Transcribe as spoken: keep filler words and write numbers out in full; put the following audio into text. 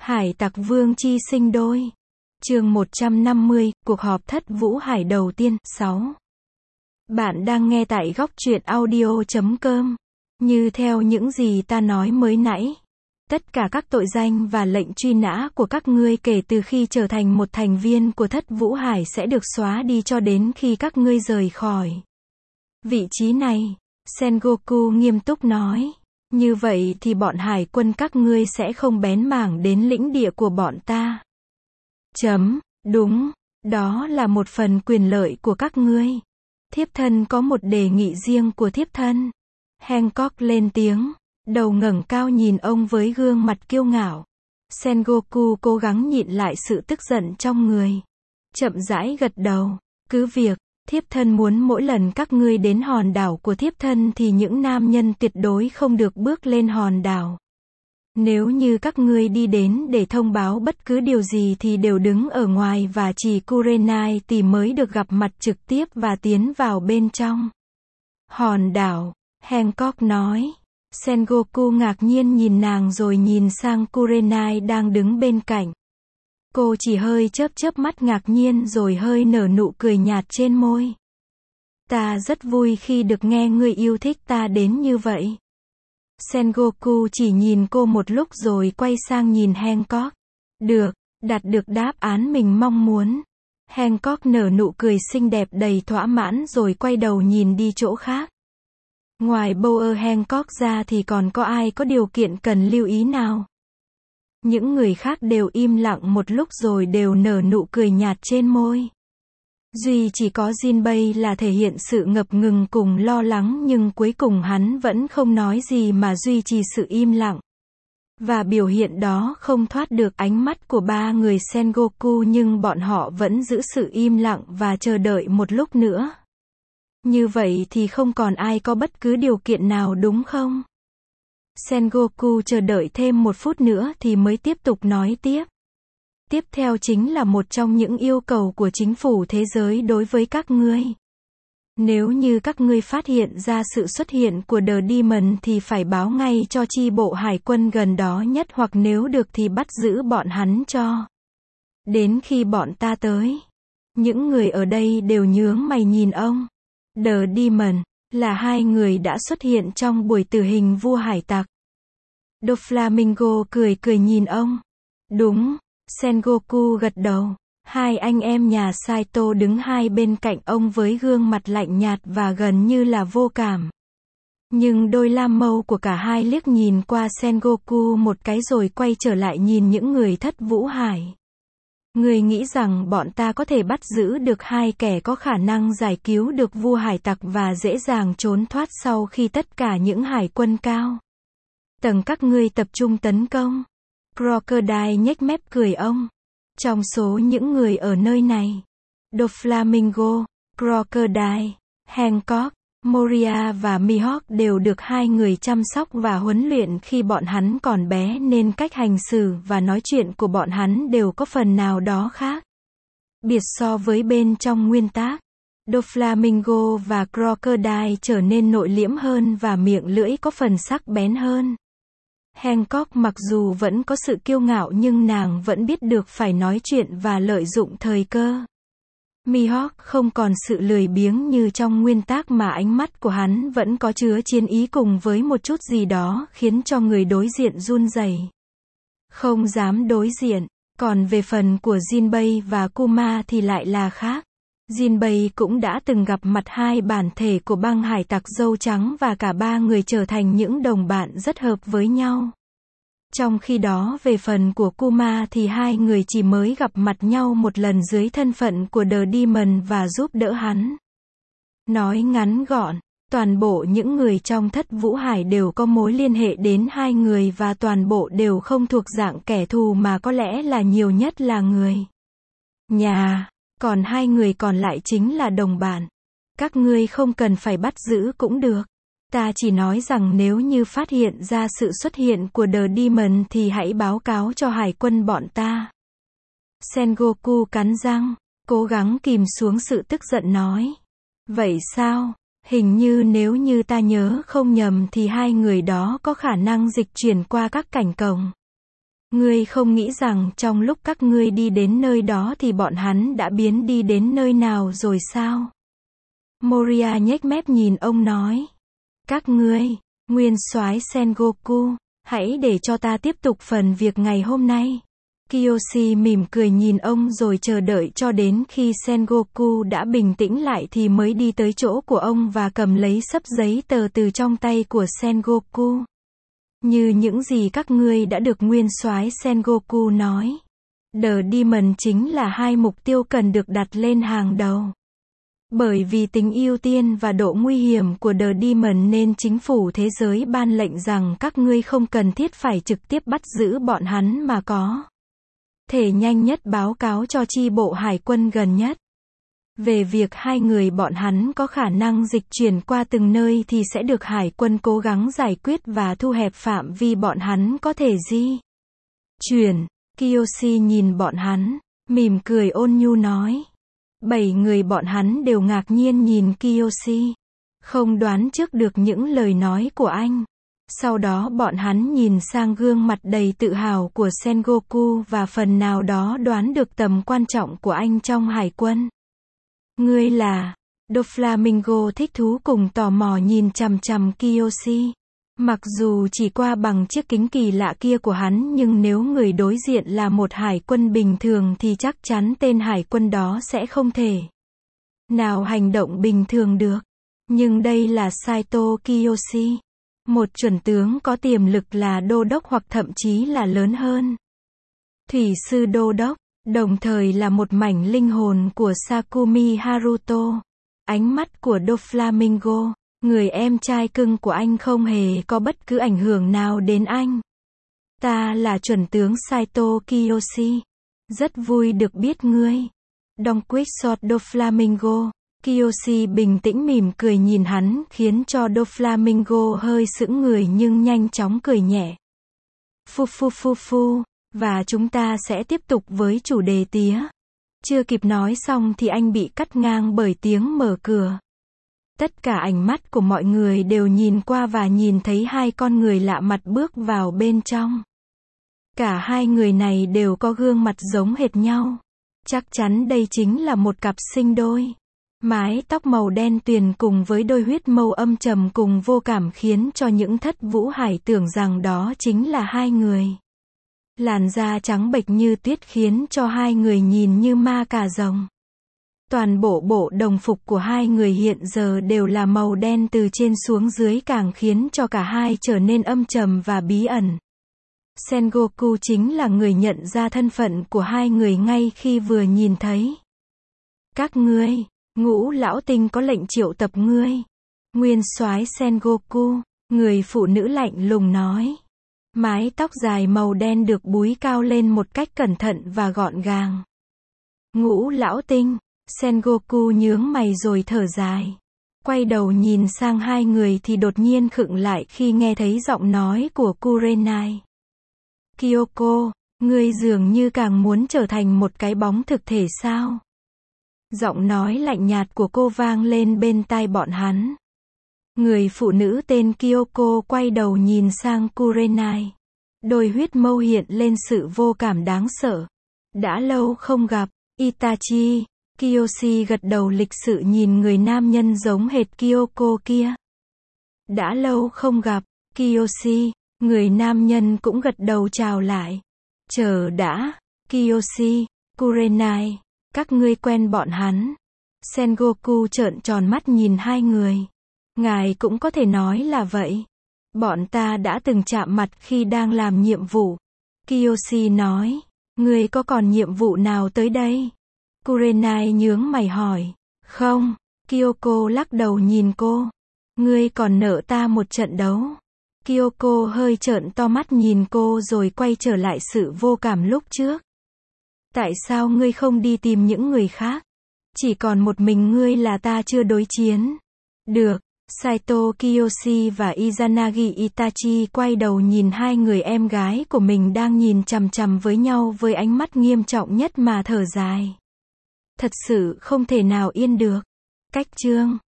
Hải tặc vương chi sinh đôi. Chương một trăm năm mươi, cuộc họp thất vũ hải đầu tiên. sáu. Bạn đang nghe tại góc truyện audio chấm com. Như theo những gì ta nói mới nãy, tất cả các tội danh và lệnh truy nã của các ngươi kể từ khi trở thành một thành viên của thất vũ hải sẽ được xóa đi cho đến khi các ngươi rời khỏi vị trí này. Sengoku nghiêm túc nói. Như vậy thì bọn hải quân các ngươi sẽ không bén mảng đến lĩnh địa của bọn ta. Chấm, đúng, đó là một phần quyền lợi của các ngươi. Thiếp thân có một đề nghị riêng của thiếp thân. Hancock lên tiếng, đầu ngẩng cao nhìn ông với gương mặt kiêu ngạo. Sengoku cố gắng nhịn lại sự tức giận trong người. Chậm rãi gật đầu, cứ việc. Thiếp thân muốn mỗi lần các ngươi đến hòn đảo của thiếp thân thì những nam nhân tuyệt đối không được bước lên hòn đảo. Nếu như các ngươi đi đến để thông báo bất cứ điều gì thì đều đứng ở ngoài và chỉ Kurenai thì mới được gặp mặt trực tiếp và tiến vào bên trong hòn đảo, Hancock nói. Sengoku ngạc nhiên nhìn nàng rồi nhìn sang Kurenai đang đứng bên cạnh. Cô chỉ hơi chớp chớp mắt ngạc nhiên rồi hơi nở nụ cười nhạt trên môi. Ta rất vui khi được nghe ngươi yêu thích ta đến như vậy. Sengoku chỉ nhìn cô một lúc rồi quay sang nhìn Hancock. Được, đạt được đáp án mình mong muốn. Hancock nở nụ cười xinh đẹp đầy thỏa mãn rồi quay đầu nhìn đi chỗ khác. Ngoài Bower Hancock ra thì còn có ai có điều kiện cần lưu ý nào? Những người khác đều im lặng một lúc rồi đều nở nụ cười nhạt trên môi. Duy chỉ có Jinbei là thể hiện sự ngập ngừng cùng lo lắng nhưng cuối cùng hắn vẫn không nói gì mà duy trì sự im lặng. Và biểu hiện đó không thoát được ánh mắt của ba người Sengoku nhưng bọn họ vẫn giữ sự im lặng và chờ đợi một lúc nữa. Như vậy thì không còn ai có bất cứ điều kiện nào đúng không? Sengoku chờ đợi thêm một phút nữa thì mới tiếp tục nói tiếp. Tiếp theo chính là một trong những yêu cầu của chính phủ thế giới đối với các ngươi. Nếu như các ngươi phát hiện ra sự xuất hiện của The Demon thì phải báo ngay cho chi bộ hải quân gần đó nhất hoặc nếu được thì bắt giữ bọn hắn cho đến khi bọn ta tới. Những người ở đây đều nhướng mày nhìn ông. The Demon là hai người đã xuất hiện trong buổi tử hình vua hải tặc. Doflamingo cười cười nhìn ông. Đúng, Sengoku gật đầu. Hai anh em nhà Saito đứng hai bên cạnh ông với gương mặt lạnh nhạt và gần như là vô cảm. Nhưng đôi lam mâu của cả hai liếc nhìn qua Sengoku một cái rồi quay trở lại nhìn những người thất vũ hải. Người nghĩ rằng bọn ta có thể bắt giữ được hai kẻ có khả năng giải cứu được vua hải tặc và dễ dàng trốn thoát sau khi tất cả những hải quân cao tầng các ngươi tập trung tấn công. Crocodile nhếch mép cười ông. Trong số những người ở nơi này, Doflamingo, Crocodile, Hancock, Moria và Mihawk đều được hai người chăm sóc và huấn luyện khi bọn hắn còn bé nên cách hành xử và nói chuyện của bọn hắn đều có phần nào đó khác biệt so với bên trong nguyên tác. Doflamingo và Crocodile trở nên nội liễm hơn và miệng lưỡi có phần sắc bén hơn. Hancock mặc dù vẫn có sự kiêu ngạo nhưng nàng vẫn biết được phải nói chuyện và lợi dụng thời cơ. Mihawk không còn sự lười biếng như trong nguyên tác mà ánh mắt của hắn vẫn có chứa chiến ý cùng với một chút gì đó khiến cho người đối diện run rẩy, không dám đối diện. Còn về phần của Jinbei và Kuma thì lại là khác. Jinbei cũng đã từng gặp mặt hai bản thể của băng hải tặc dâu trắng và cả ba người trở thành những đồng bạn rất hợp với nhau. Trong khi đó về phần của Kuma thì hai người chỉ mới gặp mặt nhau một lần dưới thân phận của The Demon và giúp đỡ hắn. Nói ngắn gọn, toàn bộ những người trong thất vũ hải đều có mối liên hệ đến hai người và toàn bộ đều không thuộc dạng kẻ thù mà có lẽ là nhiều nhất là người nhà. Còn hai người còn lại chính là đồng bạn. Các ngươi không cần phải bắt giữ cũng được. Ta chỉ nói rằng nếu như phát hiện ra sự xuất hiện của The Demon thì hãy báo cáo cho hải quân bọn ta. Sengoku cắn răng, cố gắng kìm xuống sự tức giận nói. Vậy sao? Hình như nếu như ta nhớ không nhầm thì hai người đó có khả năng dịch chuyển qua các cảnh cổng. Ngươi không nghĩ rằng trong lúc các ngươi đi đến nơi đó thì bọn hắn đã biến đi đến nơi nào rồi sao? Moria nhếch mép nhìn ông nói. Các ngươi, nguyên soái Sengoku, hãy để cho ta tiếp tục phần việc ngày hôm nay. Kiyoshi mỉm cười nhìn ông rồi chờ đợi cho đến khi Sengoku đã bình tĩnh lại thì mới đi tới chỗ của ông và cầm lấy xấp giấy tờ từ trong tay của Sengoku. Như những gì các ngươi đã được nguyên soái Sengoku nói, The Demon chính là hai mục tiêu cần được đặt lên hàng đầu. Bởi vì tính ưu tiên và độ nguy hiểm của The Demon nên chính phủ thế giới ban lệnh rằng các ngươi không cần thiết phải trực tiếp bắt giữ bọn hắn mà có thể nhanh nhất báo cáo cho chi bộ hải quân gần nhất. Về việc hai người bọn hắn có khả năng dịch chuyển qua từng nơi thì sẽ được hải quân cố gắng giải quyết và thu hẹp phạm vi bọn hắn có thể di chuyển. Kiyoshi nhìn bọn hắn, mỉm cười ôn nhu nói. Bảy người bọn hắn đều ngạc nhiên nhìn Kiyoshi, không đoán trước được những lời nói của anh. Sau đó bọn hắn nhìn sang gương mặt đầy tự hào của Sengoku và phần nào đó đoán được tầm quan trọng của anh trong hải quân. Ngươi là... Doflamingo thích thú cùng tò mò nhìn chằm chằm Kiyoshi. Mặc dù chỉ qua bằng chiếc kính kỳ lạ kia của hắn nhưng nếu người đối diện là một hải quân bình thường thì chắc chắn tên hải quân đó sẽ không thể nào hành động bình thường được. Nhưng đây là Saito Kiyoshi, một chuẩn tướng có tiềm lực là đô đốc hoặc thậm chí là lớn hơn. Thủy sư đô đốc, đồng thời là một mảnh linh hồn của Sakumi Haruto. Ánh mắt của Doflamingo, người em trai cưng của anh không hề có bất cứ ảnh hưởng nào đến anh. Ta là chuẩn tướng Saito Kiyoshi. Rất vui được biết ngươi. Don Quixote Doflamingo. Kiyoshi bình tĩnh mỉm cười nhìn hắn khiến cho Doflamingo hơi sững người nhưng nhanh chóng cười nhẹ. Phu phu phu phu. Và chúng ta sẽ tiếp tục với chủ đề tía. Chưa kịp nói xong thì anh bị cắt ngang bởi tiếng mở cửa. Tất cả ánh mắt của mọi người đều nhìn qua và nhìn thấy hai con người lạ mặt bước vào bên trong. Cả hai người này đều có gương mặt giống hệt nhau. Chắc chắn đây chính là một cặp sinh đôi. Mái tóc màu đen tuyền cùng với đôi huyết mâu âm trầm cùng vô cảm khiến cho những thất vũ hải tưởng rằng đó chính là hai người. Làn da trắng bệch như tuyết khiến cho hai người nhìn như ma cà rồng. Toàn bộ bộ đồng phục của hai người hiện giờ đều là màu đen từ trên xuống dưới càng khiến cho cả hai trở nên âm trầm và bí ẩn. Sengoku chính là người nhận ra thân phận của hai người ngay khi vừa nhìn thấy. Các ngươi, Ngũ lão tinh có lệnh triệu tập ngươi. Nguyên soái Sengoku, người phụ nữ lạnh lùng nói. Mái tóc dài màu đen được búi cao lên một cách cẩn thận và gọn gàng. Ngũ lão tinh, Sengoku nhướng mày rồi thở dài. Quay đầu nhìn sang hai người thì đột nhiên khựng lại khi nghe thấy giọng nói của Kurenai. Kyoko, ngươi dường như càng muốn trở thành một cái bóng thực thể sao? Giọng nói lạnh nhạt của cô vang lên bên tai bọn hắn. Người phụ nữ tên Kyoko quay đầu nhìn sang Kurenai. Đôi huyết mâu hiện lên sự vô cảm đáng sợ. Đã lâu không gặp, Itachi. Kiyoshi gật đầu lịch sự nhìn người nam nhân giống hệt Kyoko kia. Đã lâu không gặp, Kiyoshi. Người nam nhân cũng gật đầu chào lại. Chờ đã, Kiyoshi, Kurenai, các ngươi quen bọn hắn. Sengoku trợn tròn mắt nhìn hai người. Ngài cũng có thể nói là vậy. Bọn ta đã từng chạm mặt khi đang làm nhiệm vụ. Kiyoshi nói. Ngươi có còn nhiệm vụ nào tới đây? Kurenai nhướng mày hỏi. Không, Kyoko lắc đầu nhìn cô. Ngươi còn nợ ta một trận đấu. Kyoko hơi trợn to mắt nhìn cô rồi quay trở lại sự vô cảm lúc trước. Tại sao ngươi không đi tìm những người khác? Chỉ còn một mình ngươi là ta chưa đối chiến. Được. Saito Kiyoshi và Izanagi Itachi quay đầu nhìn hai người em gái của mình đang nhìn chằm chằm với nhau với ánh mắt nghiêm trọng nhất mà thở dài. Thật sự không thể nào yên được. Cách chương